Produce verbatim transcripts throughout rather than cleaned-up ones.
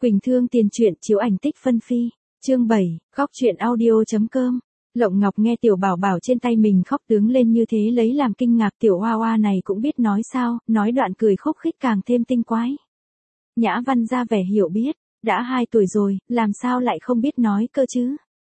Quỳnh Thương tiền truyện chiếu ảnh tích phân phi. Chương bảy, góc truyện audio.com. Lộng Ngọc nghe tiểu bảo bảo trên tay mình khóc tướng lên như thế lấy làm kinh ngạc, tiểu hoa hoa này cũng biết nói sao, nói đoạn cười khúc khích càng thêm tinh quái. Nhã Văn ra vẻ hiểu biết, đã hai tuổi rồi, làm sao lại không biết nói cơ chứ?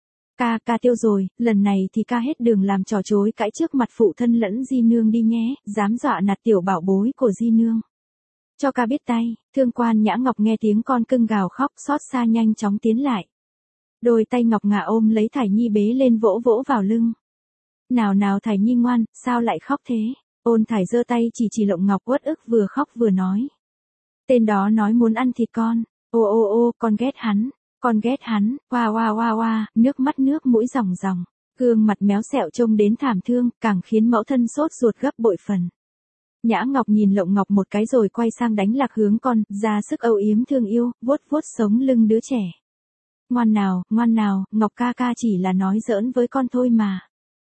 Ca ca tiêu rồi, lần này thì ca hết đường làm trò chối cãi trước mặt phụ thân lẫn di nương đi nhé, dám dọa nạt tiểu bảo bối của di nương. Cho ca biết tay, thương quan Nhã Ngọc nghe tiếng con cưng gào khóc xót xa nhanh chóng tiến lại. Đôi tay ngọc ngà ôm lấy Thải Nhi bế lên vỗ vỗ vào lưng. Nào nào Thải Nhi ngoan, sao lại khóc thế? Ôn Thải giơ tay chỉ chỉ Lộng Ngọc uất ức vừa khóc vừa nói. Tên đó nói muốn ăn thịt con, ô ô ô, con ghét hắn, con ghét hắn, oa oa oa oa, nước mắt nước mũi ròng ròng, gương mặt méo xẹo trông đến thảm thương, càng khiến mẫu thân sốt ruột gấp bội phần. Nhã Ngọc nhìn Lộng Ngọc một cái rồi quay sang đánh lạc hướng con, ra sức âu yếm thương yêu, vuốt vuốt sống lưng đứa trẻ. Ngoan nào, ngoan nào, Ngọc ca ca chỉ là nói giỡn với con thôi mà.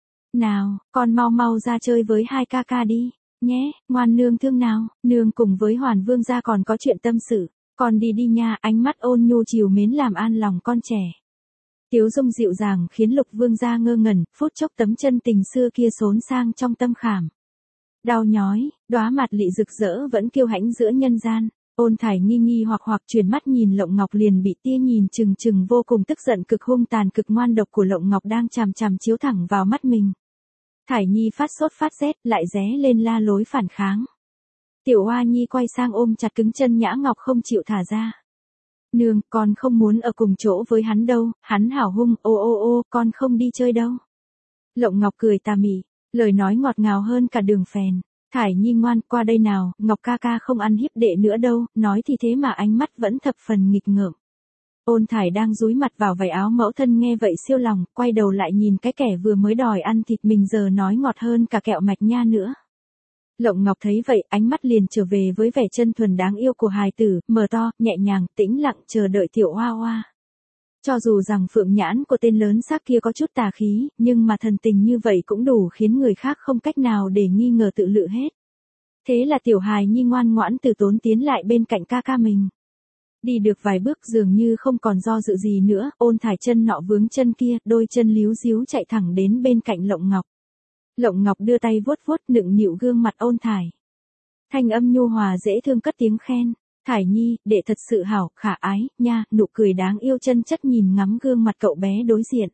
Nào, con mau mau ra chơi với hai ca ca đi, nhé, ngoan nương thương nào, nương cùng với Hoàn Vương gia còn có chuyện tâm sự, con đi đi nha, ánh mắt ôn nhu chiều mến làm an lòng con trẻ. Tiếu dung dịu dàng khiến Lục Vương gia ngơ ngẩn, phút chốc tấm chân tình xưa kia xốn sang trong tâm khảm. Đau nhói, đóa mặt lị rực rỡ vẫn kiêu hãnh giữa nhân gian. Ôn Thải nghi nghi hoặc hoặc chuyển mắt nhìn Lộng Ngọc liền bị tia nhìn chừng chừng vô cùng tức giận cực hung tàn cực ngoan độc của Lộng Ngọc đang chằm chằm chiếu thẳng vào mắt mình. Thải Nhi phát sốt phát rét lại ré lên la lối phản kháng. Tiểu Hoa Nhi quay sang ôm chặt cứng chân Nhã Ngọc không chịu thả ra. Nương, con không muốn ở cùng chỗ với hắn đâu, hắn hảo hung, ô ô ô, con không đi chơi đâu. Lộng Ngọc cười tà mị, lời nói ngọt ngào hơn cả đường phèn. Thải Nhi ngoan, qua đây nào, Ngọc ca ca không ăn hiếp đệ nữa đâu, nói thì thế mà ánh mắt vẫn thập phần nghịch ngợm. Ôn Thải đang dúi mặt vào vảy áo mẫu thân nghe vậy siêu lòng, quay đầu lại nhìn cái kẻ vừa mới đòi ăn thịt mình giờ nói ngọt hơn cả kẹo mạch nha nữa. Lộng Ngọc thấy vậy, ánh mắt liền trở về với vẻ chân thuần đáng yêu của hài tử, mở to, nhẹ nhàng, tĩnh lặng chờ đợi tiểu hoa hoa. Cho dù rằng phượng nhãn của tên lớn xác kia có chút tà khí, nhưng mà thần tình như vậy cũng đủ khiến người khác không cách nào để nghi ngờ tự lự hết. Thế là tiểu hài nhi ngoan ngoãn từ tốn tiến lại bên cạnh ca ca mình. Đi được vài bước dường như không còn do dự gì nữa, Ôn Thải chân nọ vướng chân kia, đôi chân líu díu chạy thẳng đến bên cạnh Lộng Ngọc. Lộng Ngọc đưa tay vuốt vuốt nựng nịu gương mặt Ôn Thải. Thanh âm nhu hòa dễ thương cất tiếng khen. Thải Nhi, đệ thật sự hảo, khả ái, nha, nụ cười đáng yêu chân chất nhìn ngắm gương mặt cậu bé đối diện.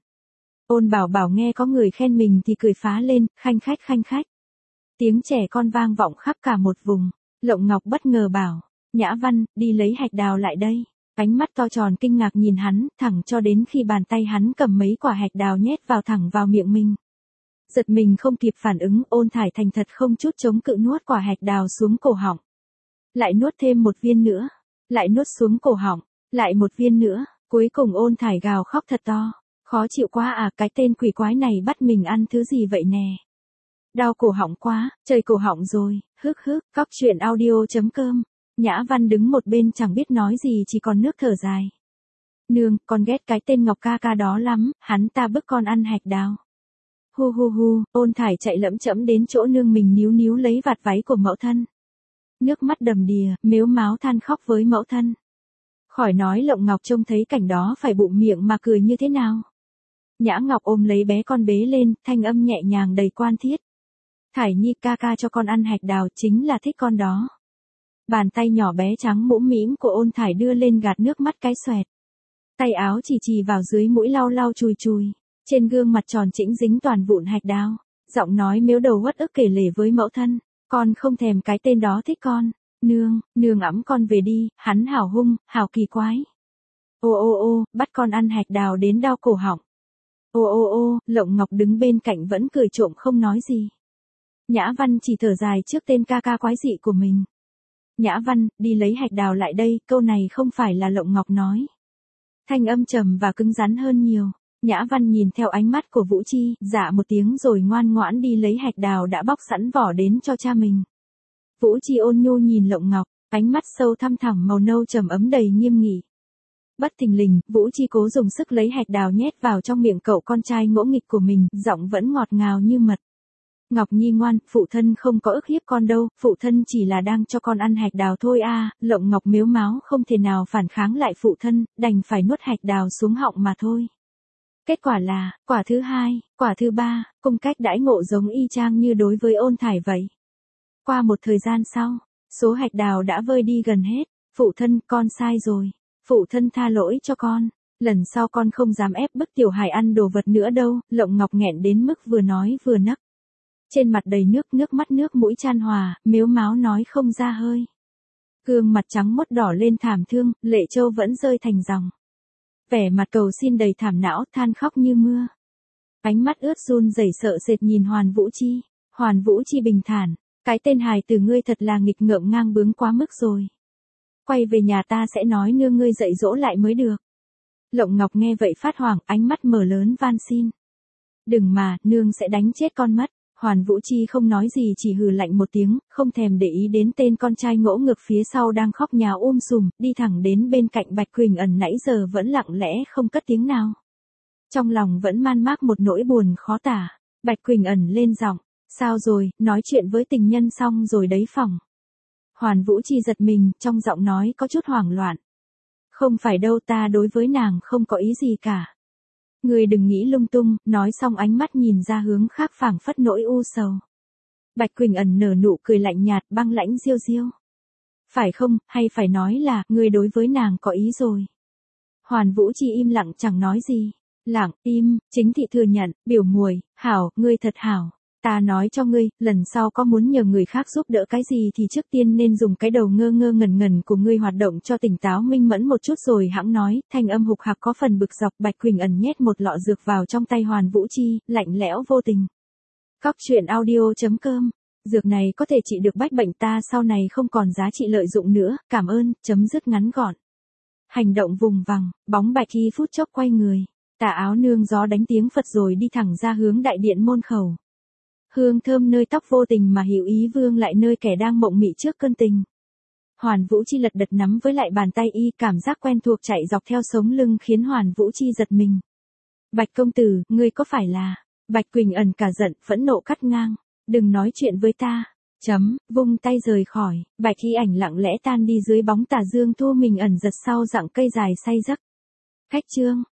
Ôn Bảo Bảo nghe có người khen mình thì cười phá lên, khanh khách khanh khách. Tiếng trẻ con vang vọng khắp cả một vùng. Lộng Ngọc bất ngờ bảo, Nhã Văn, đi lấy hạch đào lại đây. Ánh mắt to tròn kinh ngạc nhìn hắn, thẳng cho đến khi bàn tay hắn cầm mấy quả hạch đào nhét vào thẳng vào miệng mình. Giật mình không kịp phản ứng, Ôn Thải thành thật không chút chống cự nuốt quả hạch đào xuống cổ họng. Lại nuốt thêm một viên nữa, lại nuốt xuống cổ họng, lại một viên nữa, cuối cùng Ôn Thải gào khóc thật to, khó chịu quá à, cái tên quỷ quái này bắt mình ăn thứ gì vậy nè. Đau cổ họng quá, trời cổ họng rồi, hức hức, góc truyện audio.com. Nhã Văn đứng một bên chẳng biết nói gì chỉ còn nước thở dài. Nương, con ghét cái tên Ngọc ca ca đó lắm, hắn ta bức con ăn hạch đào. Hu hu hu, Ôn Thải chạy lẫm chẫm đến chỗ nương mình níu níu lấy vạt váy của mẫu thân. Nước mắt đầm đìa, mếu máo than khóc với mẫu thân. Khỏi nói Lộng Ngọc trông thấy cảnh đó phải bụng miệng mà cười như thế nào. Nhã Ngọc ôm lấy bé con bế lên, thanh âm nhẹ nhàng đầy quan thiết. Thải Nhi ca ca cho con ăn hạch đào chính là thích con đó. Bàn tay nhỏ bé trắng mũm mĩm của Ôn Thải đưa lên gạt nước mắt cái xoẹt. Tay áo chỉ chỉ vào dưới mũi lau lau chùi chùi. Trên gương mặt tròn trĩnh dính toàn vụn hạch đào. Giọng nói mếu đầu uất ức kể lể với mẫu thân. Con không thèm cái tên đó thích con. Nương, nương ẵm con về đi, hắn hảo hung, hảo kỳ quái. Ô ô ô, bắt con ăn hạch đào đến đau cổ họng. Ô ô ô, Lộng Ngọc đứng bên cạnh vẫn cười trộm không nói gì. Nhã Văn chỉ thở dài trước tên ca ca quái dị của mình. Nhã Văn, đi lấy hạch đào lại đây, câu này không phải là Lộng Ngọc nói. Thanh âm trầm và cứng rắn hơn nhiều. Nhã Văn nhìn theo ánh mắt của Vũ Chi, dạ một tiếng rồi ngoan ngoãn đi lấy hạch đào đã bóc sẵn vỏ đến cho cha mình. Vũ Chi ôn nhu nhìn Lộng Ngọc, ánh mắt sâu thăm thẳm màu nâu trầm ấm đầy nghiêm nghị. Bất thình lình, Vũ Chi cố dùng sức lấy hạch đào nhét vào trong miệng cậu con trai ngỗ nghịch của mình, giọng vẫn ngọt ngào như mật. Ngọc Nhi ngoan, phụ thân không có ức hiếp con đâu, phụ thân chỉ là đang cho con ăn hạch đào thôi a. Lộng Ngọc mếu máo không thể nào phản kháng lại phụ thân, đành phải nuốt hạch đào xuống họng mà thôi. Kết quả là, quả thứ hai, quả thứ ba, cung cách đãi ngộ giống y chang như đối với Ôn Thải vậy. Qua một thời gian sau, số hạch đào đã vơi đi gần hết. Phụ thân, con sai rồi. Phụ thân tha lỗi cho con. Lần sau con không dám ép bức tiểu hài ăn đồ vật nữa đâu. Lộng Ngọc nghẹn đến mức vừa nói vừa nấc. Trên mặt đầy nước, nước mắt nước mũi chan hòa, mếu máo nói không ra hơi. Gương mặt trắng mốt đỏ lên thảm thương, lệ châu vẫn rơi thành dòng. Vẻ mặt cầu xin đầy thảm não, than khóc như mưa. Ánh mắt ướt run rẩy sợ sệt nhìn Hoàn Vũ Chi. Hoàn Vũ Chi bình thản, cái tên hài từ ngươi thật là nghịch ngợm ngang bướng quá mức rồi. Quay về nhà ta sẽ nói nương ngươi dạy dỗ lại mới được. Lộng Ngọc nghe vậy phát hoảng, ánh mắt mở lớn van xin. Đừng mà, nương sẽ đánh chết con mất. Hoàn Vũ Chi không nói gì chỉ hừ lạnh một tiếng, không thèm để ý đến tên con trai ngỗ ngược phía sau đang khóc nhào um sùm, đi thẳng đến bên cạnh Bạch Quỳnh Ẩn nãy giờ vẫn lặng lẽ không cất tiếng nào. Trong lòng vẫn man mác một nỗi buồn khó tả. Bạch Quỳnh Ẩn lên giọng, sao rồi, nói chuyện với tình nhân xong rồi đấy phỏng. Hoàn Vũ Chi giật mình, trong giọng nói có chút hoảng loạn. Không phải đâu, ta đối với nàng không có ý gì cả. Người đừng nghĩ lung tung, nói xong ánh mắt nhìn ra hướng khác phảng phất nỗi u sầu. Bạch Quỳnh Ẩn nở nụ cười lạnh nhạt băng lãnh diêu diêu. Phải không, hay phải nói là, người đối với nàng có ý rồi. Hoàn Vũ Chi im lặng chẳng nói gì. Lặng, im, chính thị thừa nhận, biểu muội, hảo, ngươi thật hảo. Ta nói cho ngươi, lần sau có muốn nhờ người khác giúp đỡ cái gì thì trước tiên nên dùng cái đầu ngơ ngơ ngẩn ngẩn của ngươi hoạt động cho tỉnh táo minh mẫn một chút rồi hãng nói, thanh âm hục hạc có phần bực dọc. Bạch Quỳnh Ẩn nhét một lọ dược vào trong tay Hoàn Vũ Chi, lạnh lẽo vô tình. Góc truyện audio chấm com. Dược này có thể trị được bách bệnh ta sau này không còn giá trị lợi dụng nữa, cảm ơn, chấm dứt ngắn gọn. Hành động vùng vằng, bóng Bạch Y phút chốc quay người, tà áo nương gió đánh tiếng Phật rồi đi thẳng ra hướng đại điện môn khẩu. Hương thơm nơi tóc vô tình mà hiểu ý vương lại nơi kẻ đang mộng mị trước cơn tình. Hoàn Vũ Chi lật đật nắm với lại bàn tay y, cảm giác quen thuộc chạy dọc theo sống lưng khiến Hoàn Vũ Chi giật mình. Bạch công tử, ngươi có phải là... Bạch Quỳnh Ẩn cả giận, phẫn nộ cắt ngang. Đừng nói chuyện với ta. Chấm, vung tay rời khỏi, Bạch Y ảnh lặng lẽ tan đi dưới bóng tà dương thu mình ẩn giật sau dặng cây dài say giấc. Khách chương.